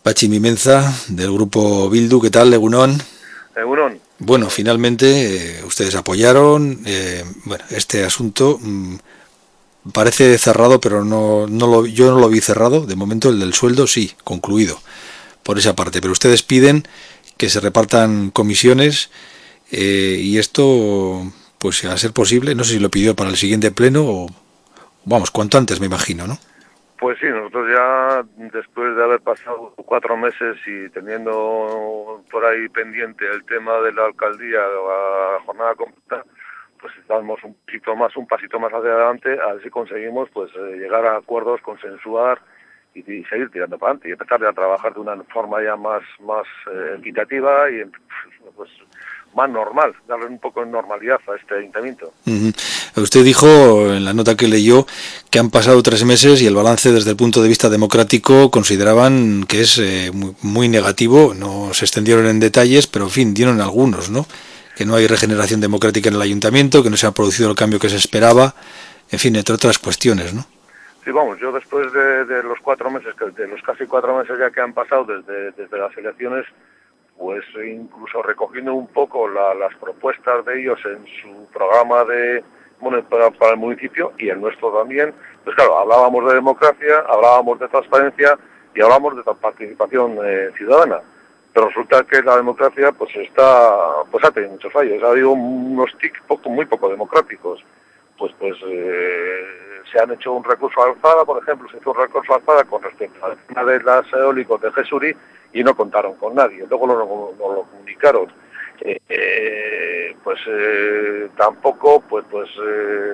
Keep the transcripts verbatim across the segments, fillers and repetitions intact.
Pachi Mimenza, del grupo Bildu, ¿qué tal, Egunon? Egunon. Bueno, finalmente eh, ustedes apoyaron, eh, bueno, este asunto mmm, parece cerrado, pero no, no lo, yo no lo vi cerrado, de momento el del sueldo sí, concluido, por esa parte, pero ustedes piden que se repartan comisiones eh, y esto, pues a ser posible, no sé si lo pidió para el siguiente pleno o, vamos, cuanto antes me imagino, ¿no? Pues sí, nosotros ya después de haber pasado cuatro meses y teniendo por ahí pendiente el tema de la alcaldía, la jornada completa, pues damos un poquito más, un pasito más hacia adelante, a ver si conseguimos pues eh, llegar a acuerdos, consensuar y, y seguir tirando para adelante y empezar a trabajar de una forma ya más más eh, equitativa y pues más normal, darle un poco de normalidad a este ayuntamiento. Uh-huh. Usted dijo en la nota que leyó que han pasado tres meses y el balance desde el punto de vista democrático consideraban que es eh, muy, muy negativo. No se extendieron en detalles, pero en fin, dieron algunos, ¿no? Que no hay regeneración democrática en el ayuntamiento, que no se ha producido el cambio que se esperaba, en fin, entre otras cuestiones, ¿no? Sí, vamos, yo después de, de los cuatro meses, de los casi cuatro meses ya que han pasado desde, desde las elecciones, pues incluso recogiendo un poco la, las propuestas de ellos en su programa de bueno, para, para el municipio y el nuestro también, pues claro, hablábamos de democracia, hablábamos de transparencia y hablábamos de participación eh, ciudadana. Pero resulta que la democracia pues está, pues ha tenido muchos fallos, ha habido unos tics poco, muy poco democráticos. Pues pues eh, se han hecho un recurso alzada, por ejemplo, se hizo un recurso alzada con respecto al tema de las eólicos de Gesuri y no contaron con nadie, luego no lo, no lo comunicaron. Eh, eh, pues eh, tampoco, pues pues eh,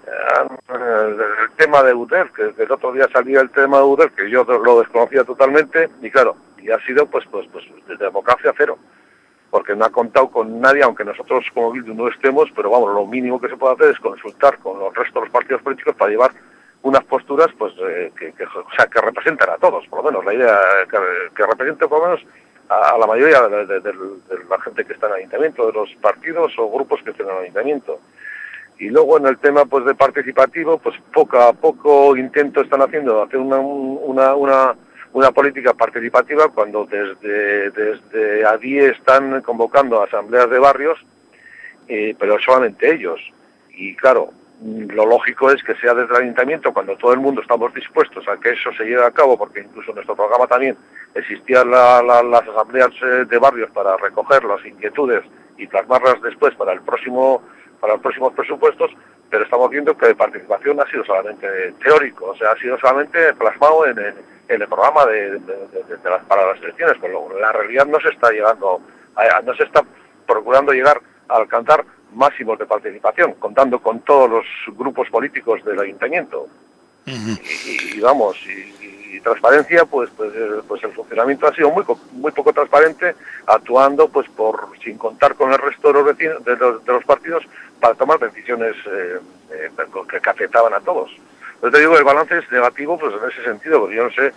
el tema de U D E R, que el otro día salía el tema de U D E R, que yo lo desconocía totalmente, y claro, y ha sido pues pues pues de democracia cero, porque no ha contado con nadie, aunque nosotros como Bildu no estemos, pero vamos, lo mínimo que se puede hacer es consultar con los restos de los partidos políticos para llevar unas posturas pues eh, que, que, o sea, que representen a todos, por lo menos, la idea que, que represente por lo menos a, a la mayoría de, de, de, de la gente que está en el ayuntamiento, de los partidos o grupos que estén en el ayuntamiento. Y luego en el tema pues de participativo, pues poco a poco intento están haciendo hacer una una una una política participativa cuando desde desde A D I E están convocando a asambleas de barrios, eh, pero solamente ellos. Y claro, lo lógico es que sea desde el ayuntamiento cuando todo el mundo estamos dispuestos a que eso se lleve a cabo, porque incluso en nuestro programa también existían la, la, las asambleas de barrios para recoger las inquietudes y plasmarlas después para el próximo para los próximos presupuestos, pero estamos viendo que la participación ha sido solamente teórico, o sea, ha sido solamente plasmado en el, en el programa de, de, de, de, de las, para las elecciones, pero la realidad no se está llegando, a, no se está procurando llegar a alcanzar máximos de participación, contando con todos los grupos políticos del ayuntamiento. Uh-huh. Y, y vamos, y, y transparencia, pues, pues, pues el funcionamiento ha sido muy, muy poco transparente, actuando pues por sin contar con el resto de los vecinos, de los, de los partidos, para tomar decisiones eh, eh, que, que afectaban a todos. Yo te digo, el balance es negativo, pues en ese sentido, porque yo no sé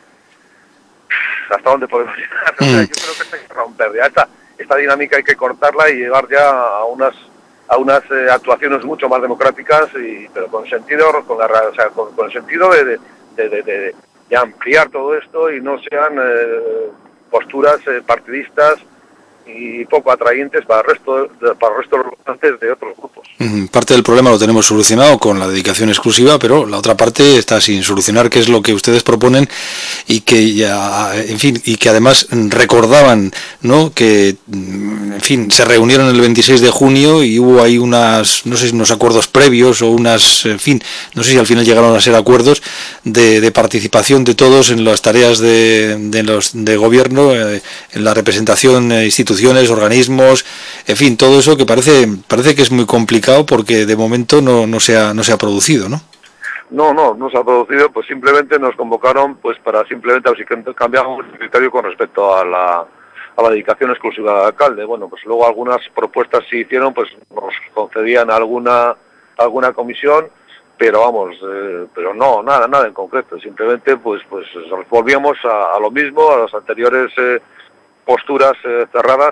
hasta dónde podemos llegar. O sea, yo creo que hay que romper ya esta, esta dinámica, hay que cortarla y llegar ya a unas a unas eh, actuaciones mucho más democráticas, y pero con sentido, con, la, o sea, con, con el sentido de, de, de, de, de, de ampliar todo esto y no sean eh, posturas eh, partidistas y poco atrayentes para el resto de, para el resto de los votantes de otros grupos. Uh-huh. Parte del problema lo tenemos solucionado con la dedicación exclusiva, pero la otra parte está sin solucionar, que es lo que ustedes proponen y que ya, en fin, y que además recordaban, ¿no? Que, en fin, se reunieron el veintiséis de junio y hubo ahí unas, no sé si unos acuerdos previos o unas, en fin, no sé si al final llegaron a ser acuerdos de, de participación de todos en las tareas de, de los de gobierno, eh, en la representación de instituciones, organismos, en fin, todo eso que parece parece que es muy complicado porque de momento no no se ha no se ha producido, ¿no? No, no, no se ha producido, pues simplemente nos convocaron pues para simplemente cambiar un criterio con respecto a la a la dedicación exclusiva del alcalde. Bueno, pues luego algunas propuestas se hicieron, pues nos concedían alguna alguna comisión, pero vamos, eh, pero no, nada, nada en concreto. Simplemente pues pues volvíamos a, a lo mismo, a las anteriores eh, posturas eh, cerradas,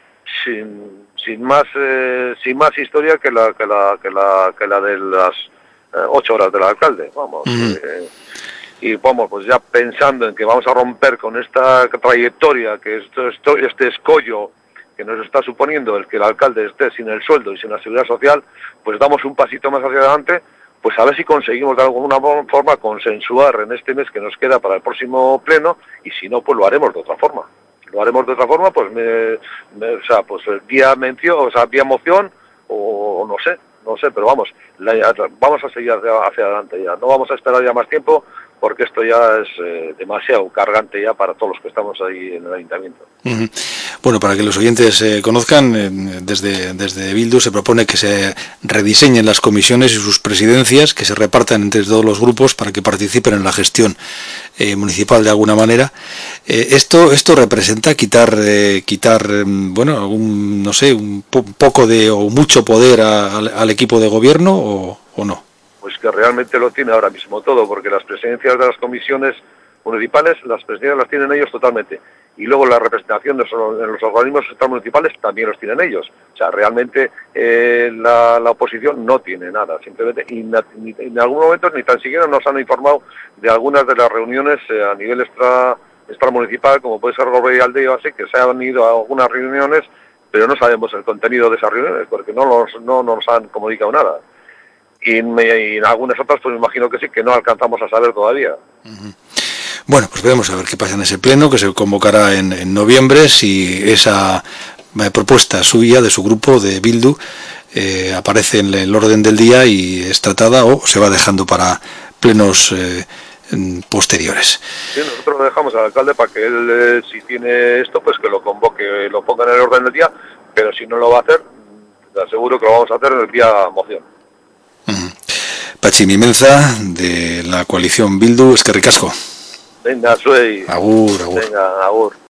sin sin más eh, sin más historia que la que la que la que la de las eh, ocho horas del alcalde, vamos. Uh-huh. eh, y vamos, pues ya pensando en que vamos a romper con esta trayectoria, que esto, esto, este escollo que nos está suponiendo el que el alcalde esté sin el sueldo y sin la seguridad social, pues damos un pasito más hacia adelante, pues a ver si conseguimos de alguna forma consensuar en este mes que nos queda para el próximo pleno, y si no, pues lo haremos de otra forma. Lo haremos de otra forma, pues, me, me, o sea, pues vía mención, o sea, vía moción, o, o no sé, no sé, pero vamos, la, vamos a seguir hacia, hacia adelante ya, no vamos a esperar ya más tiempo, porque esto ya es eh, demasiado cargante ya para todos los que estamos ahí en el ayuntamiento. Uh-huh. Bueno, para que los oyentes eh, conozcan, eh, desde, desde Bildu se propone que se rediseñen las comisiones y sus presidencias, que se repartan entre todos los grupos para que participen en la gestión eh, municipal de alguna manera. Eh, esto esto representa quitar, eh, quitar eh, bueno, algún, no sé, un po- poco de o mucho poder a, al, al equipo de gobierno o, o no. Pues que realmente lo tiene ahora mismo todo, porque las presidencias de las comisiones municipales, las presidencias las tienen ellos totalmente, y luego la representación de los, en los organismos municipales también los tienen ellos. O sea, realmente eh, la, la oposición no tiene nada, simplemente, y na, ni, en algún momento ni tan siquiera nos han informado de algunas de las reuniones eh, a nivel extra extramunicipal, como puede ser Gorbea y Aldea, así que se han ido a algunas reuniones, pero no sabemos el contenido de esas reuniones, porque no nos, no nos han comunicado nada. Y, me, y en algunas otras pues me imagino que sí, que no alcanzamos a saber todavía. Uh-huh. Bueno, pues veremos a ver qué pasa en ese pleno, que se convocará en, en noviembre, si esa eh, propuesta suya, de su grupo, de Bildu, eh, aparece en el orden del día y es tratada, o se va dejando para plenos eh, posteriores. Sí, nosotros lo dejamos al alcalde para que él, eh, si tiene esto, pues que lo convoque, lo ponga en el orden del día, pero si no lo va a hacer, te aseguro que lo vamos a hacer en el día moción. Uh-huh. Patxi Mimenza, de la coalición Bildu, eskerrik asko. Venga, Suey. Agur, agur. Venga, agur.